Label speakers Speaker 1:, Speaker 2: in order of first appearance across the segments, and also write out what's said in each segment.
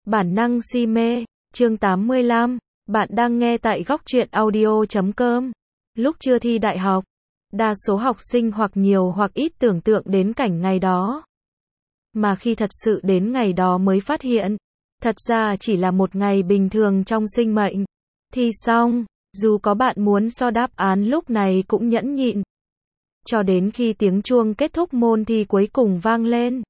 Speaker 1: Bản năng si mê, chương 85, bạn đang nghe tại góc truyện audio.com. Lúc chưa thi đại học, đa số học sinh hoặc nhiều hoặc ít tưởng tượng đến cảnh ngày đó. Mà khi thật sự đến ngày đó mới phát hiện, thật ra chỉ là một ngày bình thường trong sinh mệnh. Thi xong, dù có bạn muốn so đáp án lúc này cũng nhẫn nhịn. Cho đến khi tiếng chuông kết thúc môn thi cuối cùng vang lên.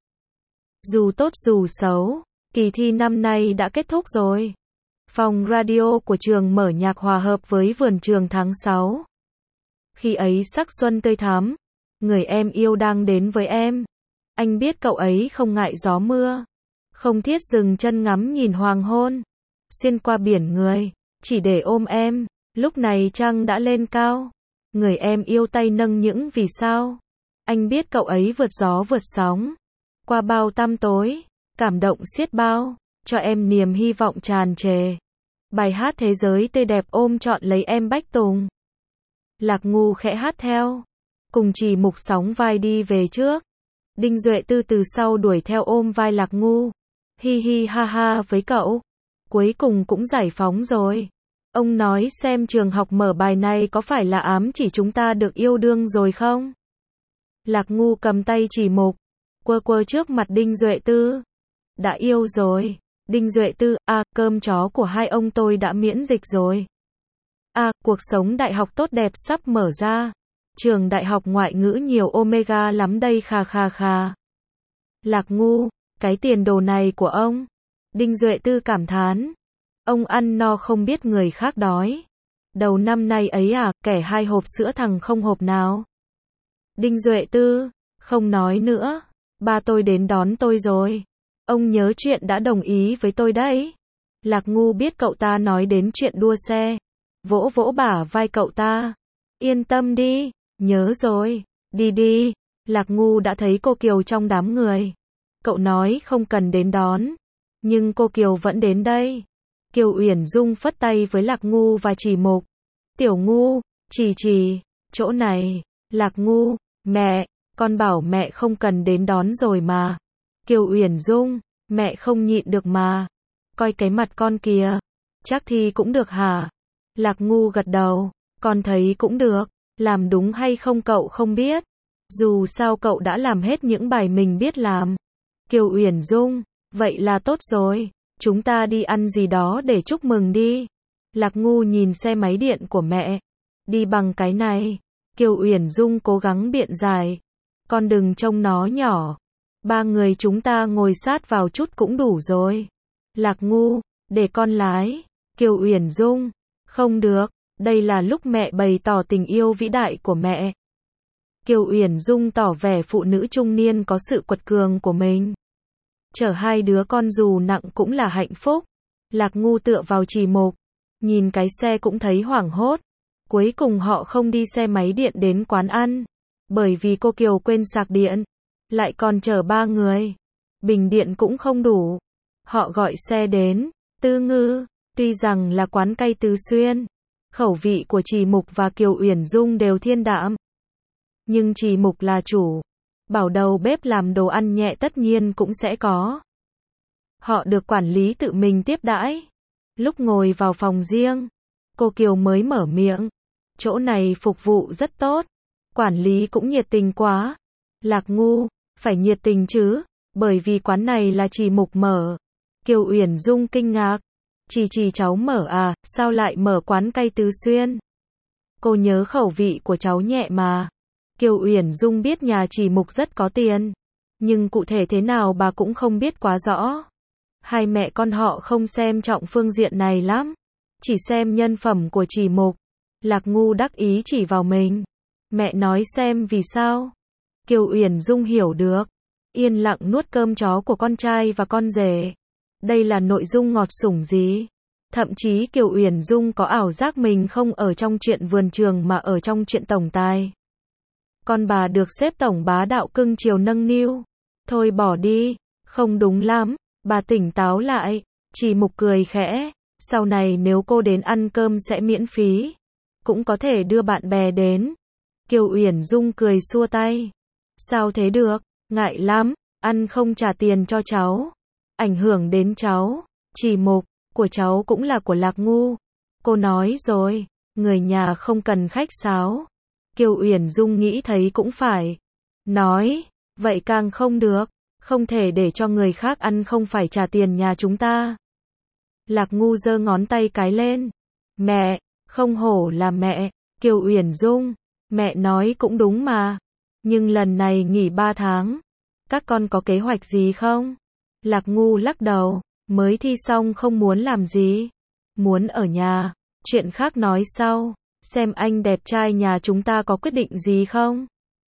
Speaker 1: Dù tốt dù xấu, kỳ thi năm nay đã kết thúc rồi. Phòng radio của trường mở nhạc hòa hợp với vườn trường tháng 6. Khi ấy sắc xuân tươi thắm, người em yêu đang đến với em. Anh biết cậu ấy không ngại gió mưa, không thiết dừng chân ngắm nhìn hoàng hôn, xuyên qua biển người, chỉ để ôm em. Lúc này trăng đã lên cao, người em yêu tay nâng những vì sao. Anh biết cậu ấy vượt gió vượt sóng, qua bao tăm tối, cảm động xiết bao, cho em niềm hy vọng tràn trề. Bài hát thế giới tươi đẹp ôm trọn lấy em Bách Tùng. Lạc Ngu khẽ hát theo, cùng Chỉ Mục sóng vai đi về trước. Đinh Duệ Tư từ sau đuổi theo ôm vai Lạc Ngu. Hi hi ha ha với cậu. Cuối cùng cũng giải phóng rồi. Ông nói xem trường học mở bài này có phải là ám chỉ chúng ta được yêu đương rồi không? Lạc Ngu cầm tay Chỉ Mục, quơ quơ trước mặt Đinh Duệ Tư. Đã yêu rồi. Đinh Duệ Tư, cơm chó của hai ông tôi đã miễn dịch rồi. Cuộc sống đại học tốt đẹp sắp mở ra. Trường đại học ngoại ngữ nhiều omega lắm đây khà khà khà. Lạc Ngu, cái tiền đồ này của ông. Đinh Duệ Tư cảm thán. Ông ăn no không biết người khác đói. Đầu năm nay ấy kẻ 2 hộp sữa thằng không hộp nào. Đinh Duệ Tư, không nói nữa. Ba tôi đến đón tôi rồi. Ông nhớ chuyện đã đồng ý với tôi đấy. Lạc Ngu biết cậu ta nói đến chuyện đua xe. Vỗ vỗ bả vai cậu ta. Yên tâm đi, nhớ rồi, đi đi. Lạc Ngu đã thấy cô Kiều trong đám người. Cậu nói không cần đến đón. Nhưng cô Kiều vẫn đến đây. Kiều Uyển Dung phất tay với Lạc Ngu và Chỉ Mục. Tiểu Ngu, Chỉ, chỗ này. Lạc Ngu, mẹ, con bảo mẹ không cần đến đón rồi mà. Kiều Uyển Dung, mẹ không nhịn được mà. Coi cái mặt con kìa. Chắc thì cũng được hả? Lạc Ngu gật đầu. Con thấy cũng được. Làm đúng hay không cậu không biết. Dù sao cậu đã làm hết những bài mình biết làm. Kiều Uyển Dung, vậy là tốt rồi. Chúng ta đi ăn gì đó để chúc mừng đi. Lạc Ngu nhìn xe máy điện của mẹ. Đi bằng cái này. Kiều Uyển Dung cố gắng biện giải. Con đừng trông nó nhỏ. 3 người chúng ta ngồi sát vào chút cũng đủ rồi. Lạc Ngu, để con lái. Kiều Uyển Dung, không được, đây là lúc mẹ bày tỏ tình yêu vĩ đại của mẹ. Kiều Uyển Dung tỏ vẻ phụ nữ trung niên có sự quật cường của mình. Chở 2 đứa con dù nặng cũng là hạnh phúc. Lạc Ngu tựa vào Chỉ Mục, nhìn cái xe cũng thấy hoảng hốt. Cuối cùng họ không đi xe máy điện đến quán ăn, bởi vì cô Kiều quên sạc điện. Lại còn chở 3 người. Bình điện cũng không đủ. Họ gọi xe đến Tư Ngư. Tuy rằng là quán cay Tứ Xuyên, khẩu vị của Chỉ Mục và Kiều Uyển Dung đều thiên đạm. Nhưng Chỉ Mục là chủ. Bảo đầu bếp làm đồ ăn nhẹ tất nhiên cũng sẽ có. Họ được quản lý tự mình tiếp đãi. Lúc ngồi vào phòng riêng, cô Kiều mới mở miệng. Chỗ này phục vụ rất tốt. Quản lý cũng nhiệt tình quá. Lạc Ngu, phải nhiệt tình chứ, bởi vì quán này là Chỉ Mục mở. Kiều Uyển Dung kinh ngạc. Chỉ cháu mở sao lại mở quán cay Tứ Xuyên? Cô nhớ khẩu vị của cháu nhẹ mà. Kiều Uyển Dung biết nhà Chỉ Mục rất có tiền, nhưng cụ thể thế nào bà cũng không biết quá rõ. Hai mẹ con họ không xem trọng phương diện này lắm, chỉ xem nhân phẩm của Chỉ Mục. Lạc Ngu đắc ý chỉ vào mình. Mẹ nói xem vì sao? Kiều Uyển Dung hiểu được, yên lặng nuốt cơm chó của con trai và con rể. Đây là nội dung ngọt sủng gì? Thậm chí Kiều Uyển Dung có ảo giác mình không ở trong chuyện vườn trường mà ở trong chuyện tổng tài. Con bà được xếp tổng bá đạo cưng chiều nâng niu. Thôi bỏ đi, không đúng lắm. Bà tỉnh táo lại. Chỉ Mục cười khẽ. Sau này nếu cô đến ăn cơm sẽ miễn phí. Cũng có thể đưa bạn bè đến. Kiều Uyển Dung cười xua tay. Sao thế được? Ngại lắm. Ăn không trả tiền cho cháu. Ảnh hưởng đến cháu. Chỉ Mục, của cháu cũng là của Lạc Ngu. Cô nói rồi, người nhà không cần khách sáo. Kiều Uyển Dung nghĩ thấy cũng phải. Nói, vậy càng không được, không thể để cho người khác ăn không phải trả tiền nhà chúng ta. Lạc Ngu giơ ngón tay cái lên. Mẹ, không hổ là mẹ. Kiều Uyển Dung, mẹ nói cũng đúng mà. Nhưng lần này nghỉ 3 tháng. Các con có kế hoạch gì không? Lạc Ngu lắc đầu, mới thi xong không muốn làm gì. Muốn ở nhà, chuyện khác nói sau. Xem anh đẹp trai nhà chúng ta có quyết định gì không?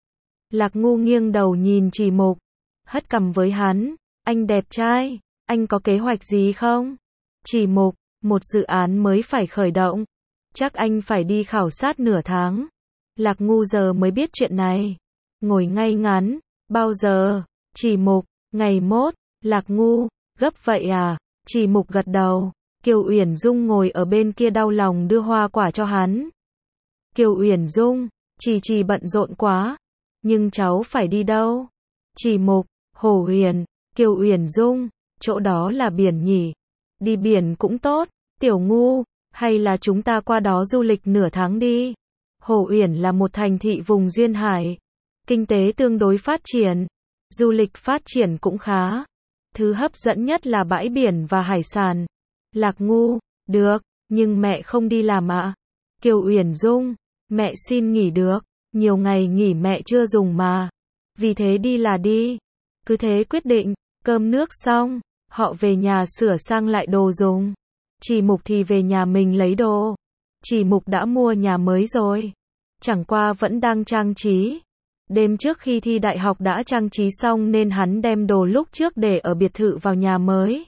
Speaker 1: Lạc Ngu nghiêng đầu nhìn Chỉ Mục, hất cằm với hắn. Anh đẹp trai, anh có kế hoạch gì không? Chỉ Mục, một dự án mới phải khởi động. Chắc anh phải đi khảo sát nửa tháng. Lạc Ngu giờ mới biết chuyện này. Ngồi ngay ngắn, bao giờ? Chỉ Mục, ngày mốt. Lạc Ngu, gấp vậy à? Chỉ Mục gật đầu. Kiều Uyển Dung ngồi ở bên kia đau lòng đưa hoa quả cho hắn. Kiều Uyển Dung, Chỉ bận rộn quá. Nhưng cháu phải đi đâu? Chỉ Mục, Hồ Huyền. Kiều Uyển Dung, chỗ đó là biển nhỉ? Đi biển cũng tốt. Tiểu Ngu, hay là chúng ta qua đó du lịch nửa tháng đi? Hồ Uyển là một thành thị vùng duyên hải. Kinh tế tương đối phát triển. Du lịch phát triển cũng khá. Thứ hấp dẫn nhất là bãi biển và hải sản. Lạc Ngu, được, nhưng mẹ không đi làm ạ. Kiều Uyển Dung, mẹ xin nghỉ được. Nhiều ngày nghỉ mẹ chưa dùng mà. Vì thế đi là đi. Cứ thế quyết định. Cơm nước xong, họ về nhà sửa sang lại đồ dùng. Chỉ Mục thì về nhà mình lấy đồ. Chỉ Mục đã mua nhà mới rồi. Chẳng qua vẫn đang trang trí. Đêm trước khi thi đại học đã trang trí xong nên hắn đem đồ lúc trước để ở biệt thự vào nhà mới.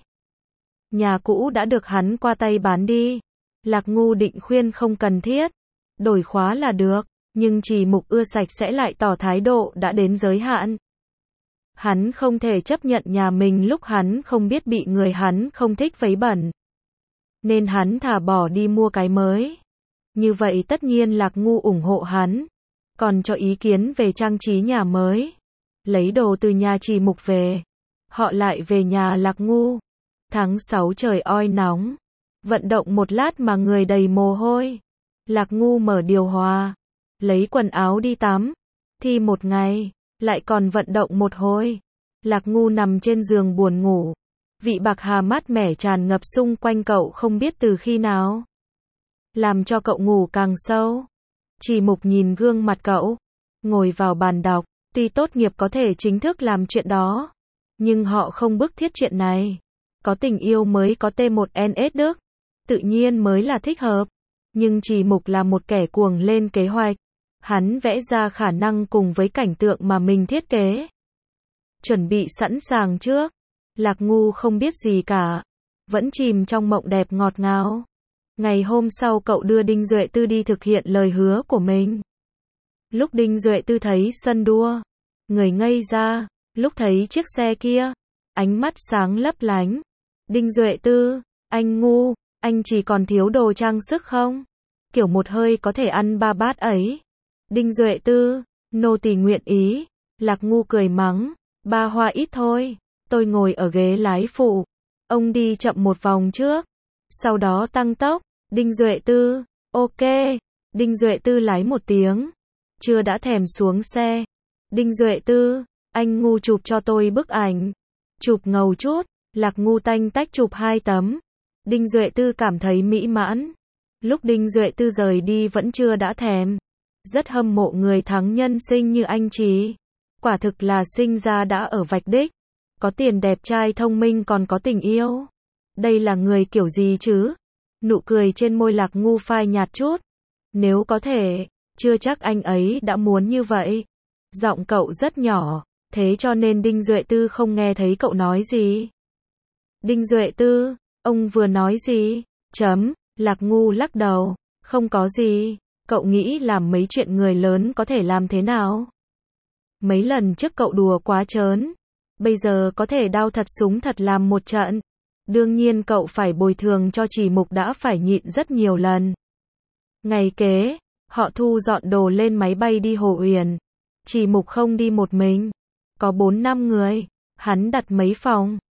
Speaker 1: Nhà cũ đã được hắn qua tay bán đi. Lạc Ngu định khuyên không cần thiết. Đổi khóa là được. Nhưng Chỉ Mục ưa sạch sẽ lại tỏ thái độ đã đến giới hạn. Hắn không thể chấp nhận nhà mình lúc hắn không biết bị người hắn không thích vấy bẩn. Nên hắn thả bỏ đi mua cái mới. Như vậy tất nhiên Lạc Ngu ủng hộ hắn. Còn cho ý kiến về trang trí nhà mới. Lấy đồ từ nhà Chỉ Mục về. Họ lại về nhà Lạc Ngu. Tháng 6 trời oi nóng. Vận động một lát mà người đầy mồ hôi. Lạc Ngu mở điều hòa. Lấy quần áo đi tắm. Thi một ngày. Lại còn vận động một hồi. Lạc Ngu nằm trên giường buồn ngủ. Vị bạc hà mát mẻ tràn ngập xung quanh cậu không biết từ khi nào. Làm cho cậu ngủ càng sâu. Chỉ Mục nhìn gương mặt cậu. Ngồi vào bàn đọc. Tuy tốt nghiệp có thể chính thức làm chuyện đó. Nhưng họ không bức thiết chuyện này. Có tình yêu mới có T1NS Đức. Tự nhiên mới là thích hợp. Nhưng Chỉ Mục là một kẻ cuồng lên kế hoạch. Hắn vẽ ra khả năng cùng với cảnh tượng mà mình thiết kế. Chuẩn bị sẵn sàng trước. Lạc Ngu không biết gì cả. Vẫn chìm trong mộng đẹp ngọt ngào. Ngày hôm sau cậu đưa Đinh Duệ Tư đi thực hiện lời hứa của mình. Lúc Đinh Duệ Tư thấy sân đua, người ngây ra. Lúc thấy chiếc xe kia, ánh mắt sáng lấp lánh. Đinh Duệ Tư, anh ngu, anh chỉ còn thiếu đồ trang sức không? Kiểu một hơi có thể ăn 3 bát ấy. Đinh Duệ Tư, nô tỳ nguyện ý. Lạc Ngu cười mắng, 3 hoa ít thôi. Tôi ngồi ở ghế lái phụ. Ông đi chậm một vòng trước. Sau đó tăng tốc. Đinh Duệ Tư, ok. Đinh Duệ Tư lái một tiếng. Chưa đã thèm xuống xe. Đinh Duệ Tư, anh ngu chụp cho tôi bức ảnh. Chụp ngầu chút. Lạc Ngu tanh tách chụp 2 tấm. Đinh Duệ Tư cảm thấy mỹ mãn. Lúc Đinh Duệ Tư rời đi vẫn chưa đã thèm. Rất hâm mộ người thắng nhân sinh như anh Chí. Quả thực là sinh ra đã ở vạch đích. Có tiền đẹp trai thông minh còn có tình yêu. Đây là người kiểu gì chứ? Nụ cười trên môi Lạc Ngu phai nhạt chút. Nếu có thể, chưa chắc anh ấy đã muốn như vậy. Giọng cậu rất nhỏ, thế cho nên Đinh Duệ Tư không nghe thấy cậu nói gì. Đinh Duệ Tư, ông vừa nói gì? Lạc Ngu lắc đầu, không có gì. Cậu nghĩ làm mấy chuyện người lớn có thể làm thế nào? Mấy lần trước cậu đùa quá trớn. Bây giờ có thể đao thật súng thật làm một trận. Đương nhiên cậu phải bồi thường cho Chỉ Mục đã phải nhịn rất nhiều lần. Ngày kế, họ thu dọn đồ lên máy bay đi Hồ Uyển. Chỉ Mục không đi một mình. Có 4-5 người. Hắn đặt mấy phòng.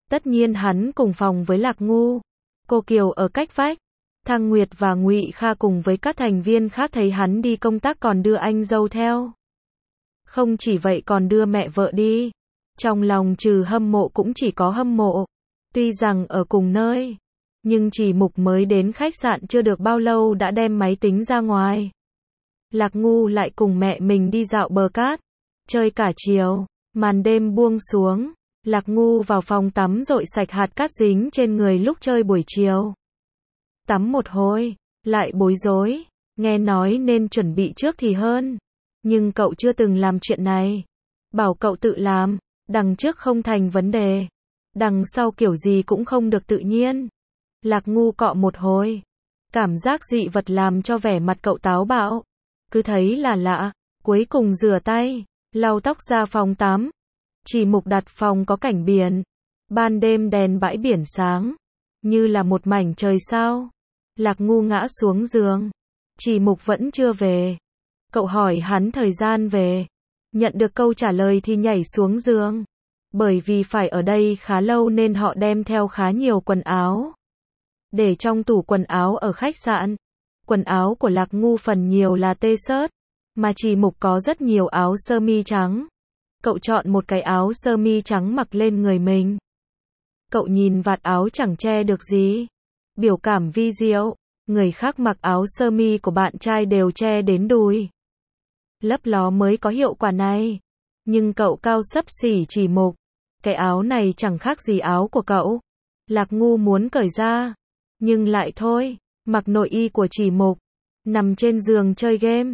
Speaker 1: Tất nhiên hắn cùng phòng với Lạc Ngu. Cô Kiều ở cách vách. Thăng Nguyệt và Ngụy Kha cùng với các thành viên khác thấy hắn đi công tác còn đưa anh dâu theo. Không chỉ vậy còn đưa mẹ vợ đi. Trong lòng trừ hâm mộ cũng chỉ có hâm mộ. Tuy rằng ở cùng nơi, nhưng Chỉ Mục mới đến khách sạn chưa được bao lâu đã đem máy tính ra ngoài. Lạc Ngu lại cùng mẹ mình đi dạo bờ cát, chơi cả chiều. Màn đêm buông xuống, Lạc Ngu vào phòng tắm dội sạch hạt cát dính trên người lúc chơi buổi chiều. Tắm một hồi, lại bối rối, nghe nói nên chuẩn bị trước thì hơn. Nhưng cậu chưa từng làm chuyện này. Bảo cậu tự làm, đằng trước không thành vấn đề. Đằng sau kiểu gì cũng không được tự nhiên. Lạc Ngu cọ một hồi. Cảm giác dị vật làm cho vẻ mặt cậu táo bạo. Cứ thấy là lạ, cuối cùng rửa tay, lau tóc ra phòng tắm. Chỉ Mục đặt phòng có cảnh biển. Ban đêm đèn bãi biển sáng, như là một mảnh trời sao. Lạc Ngu ngã xuống giường. Chỉ Mục vẫn chưa về. Cậu hỏi hắn thời gian về. Nhận được câu trả lời thì nhảy xuống giường. Bởi vì phải ở đây khá lâu nên họ đem theo khá nhiều quần áo. Để trong tủ quần áo ở khách sạn. Quần áo của Lạc Ngu phần nhiều là t-shirt, mà Chỉ Mục có rất nhiều áo sơ mi trắng. Cậu chọn một cái áo sơ mi trắng mặc lên người mình. Cậu nhìn vạt áo chẳng che được gì. Biểu cảm vi diệu. Người khác mặc áo sơ mi của bạn trai đều che đến đùi. Lấp ló mới có hiệu quả này. Nhưng cậu cao xấp xỉ Chỉ Mục. Cái áo này chẳng khác gì áo của cậu. Lạc Ngu muốn cởi ra. Nhưng lại thôi. Mặc nội y của Chỉ Mục. Nằm trên giường chơi game.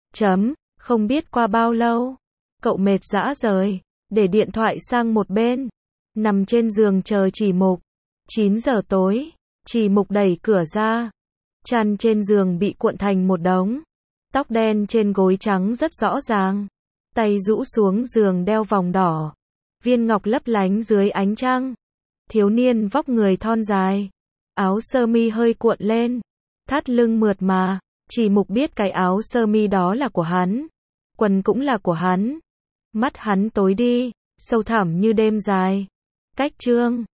Speaker 1: Không biết qua bao lâu. Cậu mệt rã rời. Để điện thoại sang một bên. Nằm trên giường chờ Chỉ Mục. 9 giờ tối. Chỉ Mục đẩy cửa ra. Chăn trên giường bị cuộn thành một đống. Tóc đen trên gối trắng rất rõ ràng. Tay rũ xuống giường đeo vòng đỏ. Viên ngọc lấp lánh dưới ánh trăng. Thiếu niên vóc người thon dài. Áo sơ mi hơi cuộn lên. Thắt lưng mượt mà. Chỉ Mục biết cái áo sơ mi đó là của hắn. Quần cũng là của hắn. Mắt hắn tối đi. Sâu thẳm như đêm dài. Cách chương